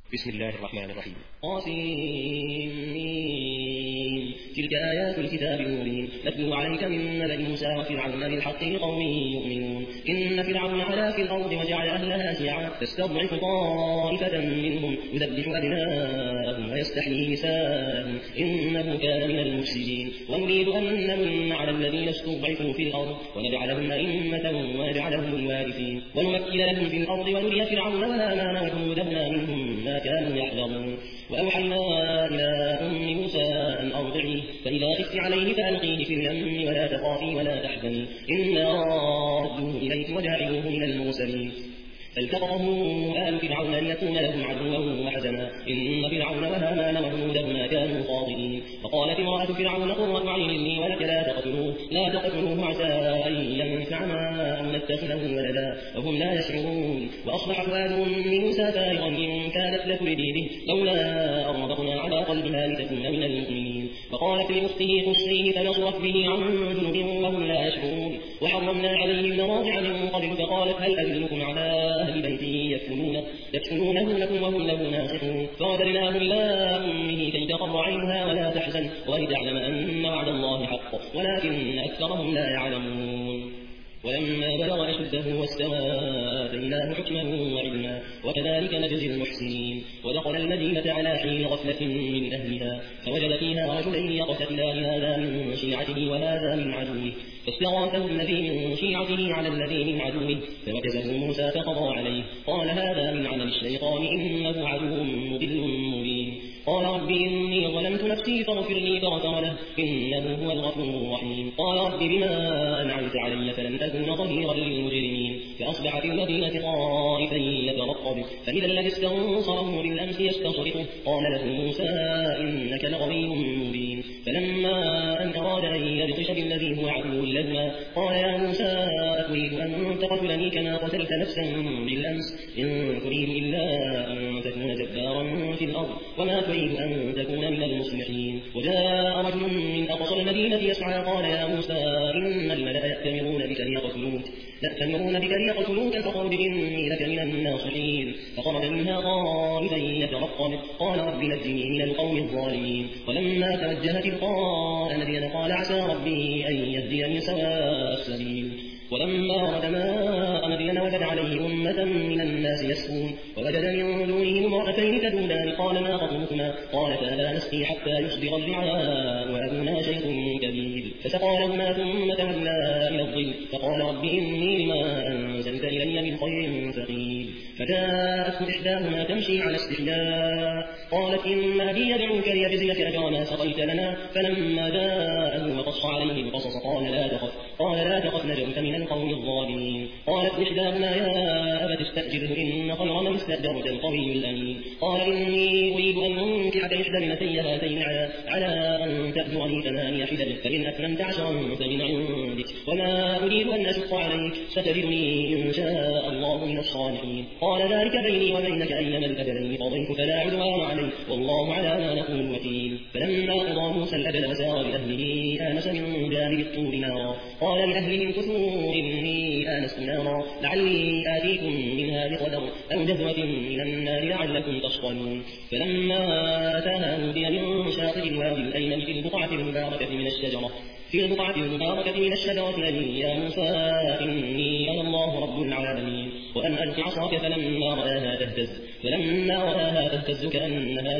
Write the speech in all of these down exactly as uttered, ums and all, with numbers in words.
بسم الله الرحمن الرحيم. قاسمين تلك آيات الكتاب المبين نتلو عليك من نبأ موسى وفرعون بالحق لقوم يؤمنون. إن فرعون علا في الأرض وجعل أهلها شيعا تستضعف طائفة منهم يذبح أبناءهم ويستحيي نساءهم إنه كان من المفسدين. ونريد أن نمن على الذين استضعفوا في الأرض ونجعلهم أئمة ونجعلهم الوارثين ونمكن لهم في الأرض ونري فرعون وهامان وجنودهما منهم ما كانوا يحذرون. وأوحينا إلى أم موسى أن أرضعيه فإذا خفت عليه فألقيه في اليم ولا تخافي ولا تحزني إنا رادوه إليك وجاعلوه من المرسلين. فالتقطه آل فرعون ليكون لهم عدوا وحزنا إن فرعون وهامان وجنودهما كانوا خاطئين. وقالت امرأة فرعون قرة عين لي ولك لا تقتلوه لا تقتلوه عسى أن ينفعنا أو نتخذه ولدا وهم لا يشعرون. وأصبح فؤاد أم موسى فارغا إن كانت لتبدي به لولا أن ربطنا على قلبها لتكون من المؤمنين. وقالت لأخته قصيه فبصرت به عن جنب وهم لا يشعرون. وحرمنا عليه المراضع من قبل فقالت هل أدلكم على أهل بيته يكفلونه, يكفلونه لكم وهم له ناصحون. فرددناه إلى أمه كي تقر عينها ولا تحزن ولتعلم أن وعد الله حق ولكن أكثرهم لا يعلمون. ولما بلغ أشده واستوى آتيناه حكما وعلما وكذلك نجزي المحسنين. ودخل المدينة على حين غفلة من أهلها فوجد فيها رجلين يقتتلان هذا من شيعته وهذا من عدوه فاستغاثه الذي من شيعته على الذي من عدوه فوكزه موسى فقضى عليه قال هذا من عمل الشيطان إنه عدو مضل مبين. قال رب إني ظلمت نفسي فاغفر لي فغفر له إنه هو الغفور الرحيم. قال رب بما أنعمت علي فلن أكون ظهيرا للمجرمين. فأصبح في المدينة خائفا يترقب فإذا الذي استنصره بالأمس يستصرخه قال له موسى إنك لغوي مبين. فلما أن أراد أن يبطش بالذي هو عدو لهما قال يا موسى أتريد أن تقتلني كما قتلت نفسا بالأمس إن تريد إلا أن تكون جبارا في الأرض وما تريد أن تكون من المصلحين. وجاء رجل من أقصى المدينة يسعى قال يا موسى إن الملأ يأتمرون بك ليقتلوك يأتمرون بك ليقتلوك فاخرج إني لك من الناصحين. فخرج منها خائفا يترقب قال رب نجني من القوم الظالمين. ولما توجه تلقاء مدين قال عسى ربي أن يهديني سواء السبيل. ولما ورد ماء مدين وجد عليه أمة من الناس يسكون ووجد من دونهم امرأتين تذودان قال ما خطبكما قالتا لا نسقي حتى يصدر الرعاء وأبونا شيخ كبير. فسقى لهما ثم تولى إلى الظل فقال رب إني لما أنزلت إلي من خير فقير. فجاءته إحداهما تمشي على استحياء قالت إن أبي يدعوك ليجزيك أجر ما سقيت لنا. فلما جاءه وقص عليه القصص قال لا تخف قال لا تخف نجوت من القوم الظالمين. قالت إحداهما يا أبت استأجره إن خير من استأجرت القوي الأمين. قال إني أريد أن أنكحك إحدى ابنتي هاتين على أن تأجرني ثماني حجج فإن أتممت عشرا فمن عندك وما أريد أن أشق عليك ستجدني إن شاء الله من الصالحين. قال ذلك بيني وبينك أينما الأجلين قضيت فلا عدوان علي والله على ما نقول وكيل. فلما قضى موسى الأجل وسار بأهله آنس من جانب الطور نارا قال لأهله امكثوا إني آنست نارا لعلي آتيكم منها بقدر أو جذوة من النار لعلكم تصطلون. فلما أتاها نودي من شاطئ الوادي الأيمن في البقعة المباركة من الشجرة في البقعة المباركة من الشجرة أن يا موسى إني أنا الله رب العالمين وأن ألق عصاك فلما رآها تهتز فلما رآها تهتز كأنها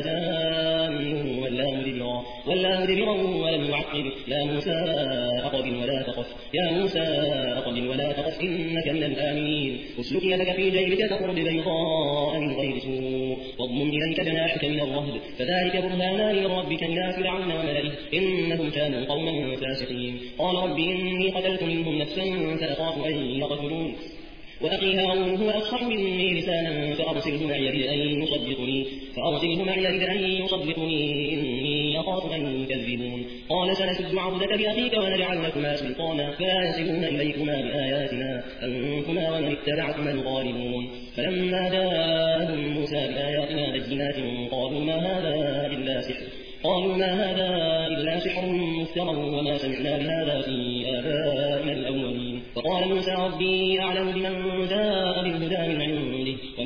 جان ولا مدبرا ولا مدبرا ولم يعقب يا موسى أقبل ولا تخف يا موسى أقبل ولا تخف إنك من الآمنين. اسلك يدك في جيبك تخرج بيضاء من غير سوء واضمم إليك جناحك من الرهب فذلك برهانان من ربك إلى فرعون وملئه إنهم كانوا قوما فاسقين. قال رب إني قتلت منهم نفسا فأخاف أن يقتلون وأخي هارون هو أفصح مني لسانا فأرسله معي يرد أن يصدقني فأرسله معي يرد أن يصدقني إني أخاف أن يكذبون. قال سنشد عضدك بأخيك ونجعل لكما سلطانا فلا يصلون إليكما بآياتنا أنتما ومن اتبعكما الغالبون. فلما جاءهم موسى بآياتنا بينات قالوا ما هذا إلا سحر قالوا ما هذا إلا سحر مفترى وما سمعنا بهذا في آبائنا الأولين. فقال موسى ربي أعلم بمن جاء بالهدى من عنده ومن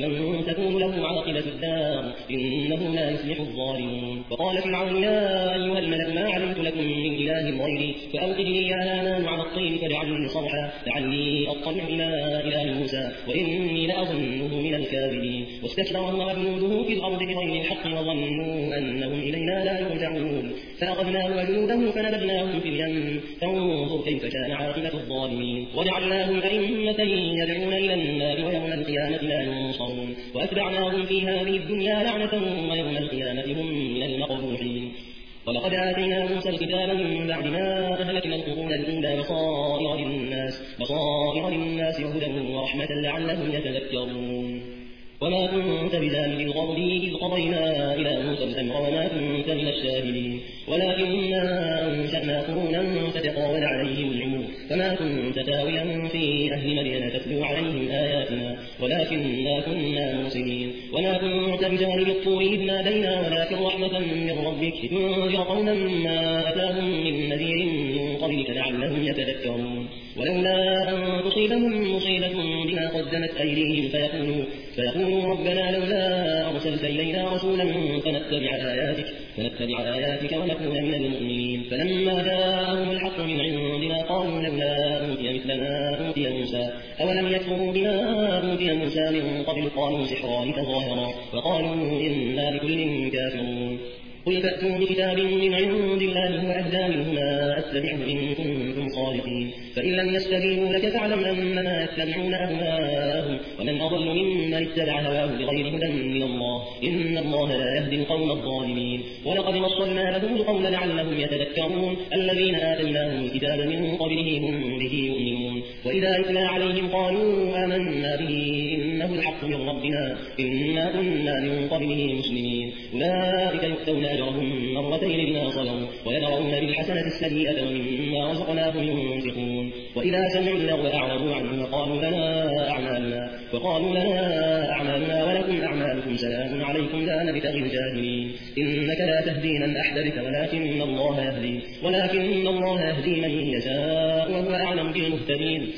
من تكون له عاقبة الدار إنه لا يفلح الظالمون. وقال فرعون يا أيها الملأ ما علمت لكم من إله غيري فأوقد لي يا هامان على الطين فاجعلني صرحا لعلي أطلع إلى إله موسى وإني لأظنه من الكاذبين. واستكبر هو وجنوده في الأرض بغير الحق وظنوا أنهم إلينا لا يرجعون فأخذناه وجنوده فنبذناهم في اليم فانظر كيف كان عاقبة الظالمين. وجعلناهم أئمة يدعون إلى النار ويوم القيامة لا ينصرون وأتبعناهم في هذه الدنيا لعنة ويوم القيامة هم من المقبوحين. ولقد آتينا موسى الكتاب من بعد ما أهلكنا القرون الأولى بصائر للناس بصائر للناس وهدى ورحمة لعلهم يتذكرون. وما كنت بجانب الغرب إذ قضينا إلى موسى الأمر وما كنت من الشاهدين ولكننا أنشأنا قرونا فتطاول عليهم العمر فما كنت تاويا في أهل مدين تتلو عليهم آياتنا ولكننا كنا مرسلين. وما كنت بجانب الطور إذ نادينا ولكن رحمة من ربك لتنذر قوما ما أتاهم من نذير من قبلك لعلهم يتذكرون. ولولا أن تصيبهم مصيبة بما قدمت أيديهم فيقولوا فيقولوا ربنا لولا أرسلت إلينا رسولا فنتبع آياتك فنتبع آياتك ونكون من المؤمنين. فلما جاءهم الحق من عندنا قالوا لولا أوتي مثل ما أوتي موسى أولم يكفروا بما أوتي موسى من قبل قالوا سحران تظاهرا وقالوا إنا بكل كافرون. قل فأتوا بكتاب من عند الله هو أهدى منهما أتبعه إن كنتم صادقين فإن لم يستجيبوا لك فاعلم أنما يتبعون أهواءهم ومن أضل ممن اتبع هواه بغير هدى من الله إن الله لا يهدي القوم الظالمين. ولقد وصلنا لهم القول لعلهم يتذكرون الذين آتيناهم الكتاب من قبله هم به يؤمنون وإذا يتلى عليهم قالوا آمنا به إنه الحق من ربنا إنا كنا من قبله مسلمين. أولئك يؤتون أجرهم مرتين بما صبروا ويدرؤون بالحسنة السيئة ومما رزقناهم ينفقون. وإذا سمعوا اللغو أعرضوا عنه وقالوا لنا أعمالنا وقالوا لنا أعمالنا ولكم أعمالكم سلام عليكم لا نبتغي الجاهلين. إنك لا تهدي من أحببت ولكن الله يهدي ولكن الله يهدي من يشاء وهو أعلم بالمهتدين.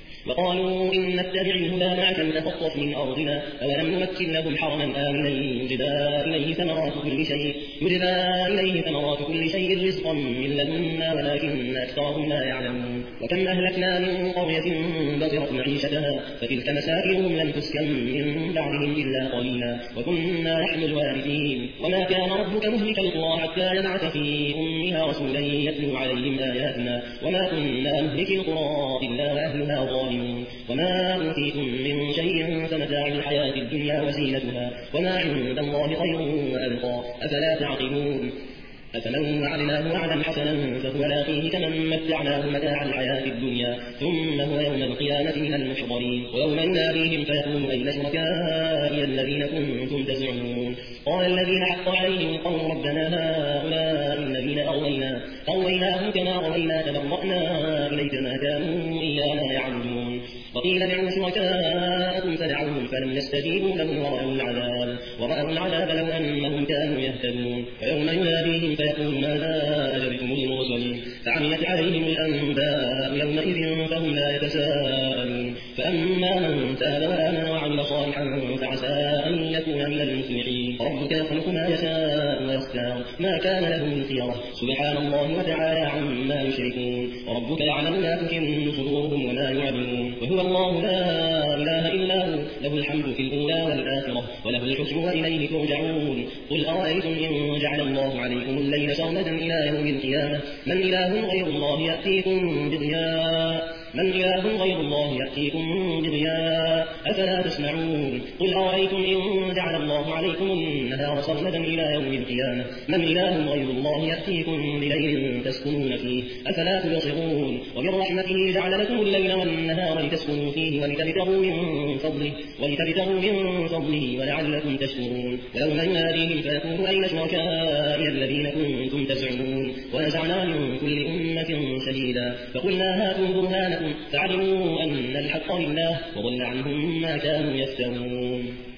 وقالوا إن نتبع الهدى معك نتخطف من أرضنا أولم نمكن لهم حرما آمنا يجبى إليه ثمرات كل شيء يجبى إليه ثمرات كل شيء رزقا من لدنا ولكن أكثرهم لا يعلمون. وكم أهلكنا من قرية بطرت معيشتها فتلك مساكنهم لم تسكن من بعدهم إلا قليلا وكنا نحن الوارثين. وما كان ربك مهلك القرى حتى يبعث في أمها رسولا يتلو عليهم آياتنا وما كنا مهلك القرى إلا وأهلها ظالمون. وما أوتيتم من شيء فمتاع الحياة الدنيا وزينتها وما عند الله خير وأبقى أفلا تعقلون. أفمن وعدناه وعدا حسنا فهو لاقيه كمن متعناه متاع الحياة الدنيا ثم هو يوم القيامة من المحضرين. ويوم يناديهم فيقول أين شركائي الذين كنتم تزعمون قال الذين حق عليهم القول ربنا هؤلاء الذين أغوينا أغويناهم كما غوينا تبرأنا إليك ما كانوا إيانا يعبدون. وقيل ادعوا شركاءكم فدعوهم فلم يستجيبوا لهم ورأوا العذاب ورأوا العذاب لو أنهم كانوا يهتدون. ويوم يناديهم فيقول ماذا أجبتم المرسلين فعميت عليهم الأنباء يومئذ فهم لا يتساءلون. فأما من تاب وآمن وعمل صالحا فعسى أن يكون من المفلحين. ربك يخلق ما يشاء ويختار ما كان لهم الخيرة سبحان الله وتعالى عما يشركون. وربك يعلم ما تكن صدورهم وما يعلنون وهو الله لا إله إلا هو له الحمد في الأولى والآخرة وله الحكم وإليه ترجعون. قل أرأيتم إن جعل الله عليكم الليل سرمدا إلى يوم القيامة من إله غير الله يأتيكم بضياء من إله غير الله يأتيكم بضياء أفلا تسمعون. قل أرأيتم إن جعل الله عليكم النهار سرمدا إلى يوم القيامة من إله غير الله يأتيكم بليل تسكنون فيه أفلا تبصرون. ومن رحمته جعل لكم الليل والنهار لتسكنوا فيه ولتبتغوا من فضله ولتبتغوا من فضله ولعلكم تشكرون. ويوم يناديهم فيقول أين شركائي الذين كنتم تزعمون ونزعنا من كل أمة شهيدا فقلنا هاتوا برهانكم فعلموا أن الحق لله وضل عنهم ما كانوا يفترون.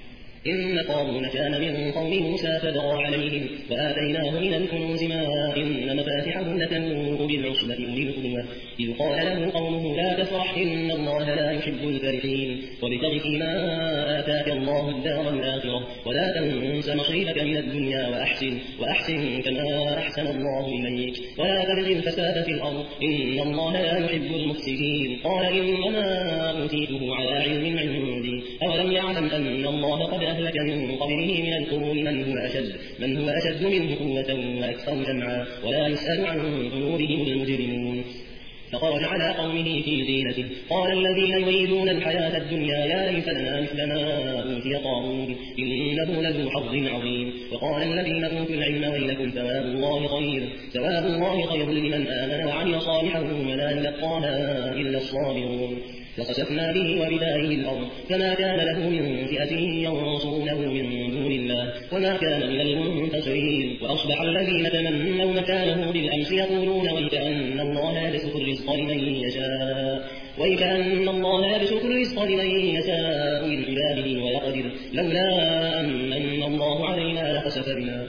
إن قارون كان من قوم موسى فبغى عليهم وآتيناه من الكنوز ما إن مفاتحه لتنوء بالعصبة أولي القوة إذ قال له قومه لا تفرح إن الله لا يحب الفرحين وابتغ فيما آتاك الله الدار الآخرة ولا تنس نصيبك من الدنيا وأحسن وأحسن كما أحسن الله إليك ولا تبغ الفساد في الأرض إن الله لا يحب المفسدين قال إنما أوتيته على علم عندي أولم يعلم أن الله قد أهلك من قبله من القرون من هو أشد من هو أشد منه قوة وأكثر جمعا ولا يسأل عن ذنوبهم المجرمون فخرج على قومه في زينته قال الذين يريدون الحياة الدنيا يا ليت لنا مثل ما أوتي قارون إنه لذو حظ عظيم وقال الذين أوتوا العلم ويلكم ثواب الله خير ثواب الله خير لمن آمن وعمل صالحا ولا يلقاها إلا الصابرون فخسفنا به وبداره الأرض فما كان له من فئة ينصرونه من دون الله وما كان من المنتصرين وأصبح الذين تمنوا مكانه بالأمس يقولون ويكأن الله يبسط الرزق لمن يشاء ويكأن الله يبسط الرزق لمن يشاء من عباده ويقدر لولا أن من الله علينا لخسف بنا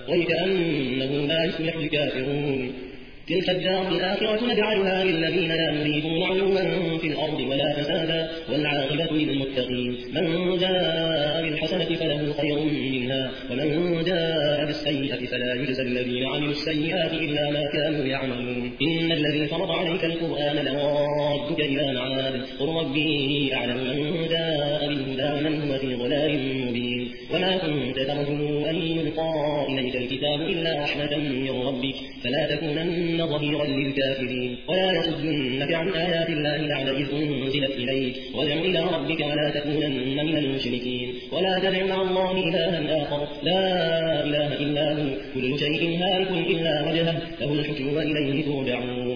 ويكأنه لا يفلح الكافرون تلك الدار الآخرة نجعلها للذين لا يريدون علوا في الأرض ولا فسادا والعاقبة للمتقين من جاء بالحسنة فله خير منها ومن جاء بالسيئة فلا يجزى الذين عملوا السيئات إلا ما كانوا يعملون إن الذي فرض عليك القرآن لرادك إلى معاد قل ربي أعلم من جاء بالهدى ومن هو في ضلال مبين وما كنت ترجو أن يلقى إليك الكتاب إلا رحمة من ربك فلا تكونن ظهيرا للكافرين ولا يصدنك عن آيات الله بعد إذ أنزلت إليك وادع إلى ربك ولا تكونن من المشركين ولا تدع مع الله إلها آخر لا إله إلا هو كل شيء هالك إلا وجهه له الحكم وإليه ترجعون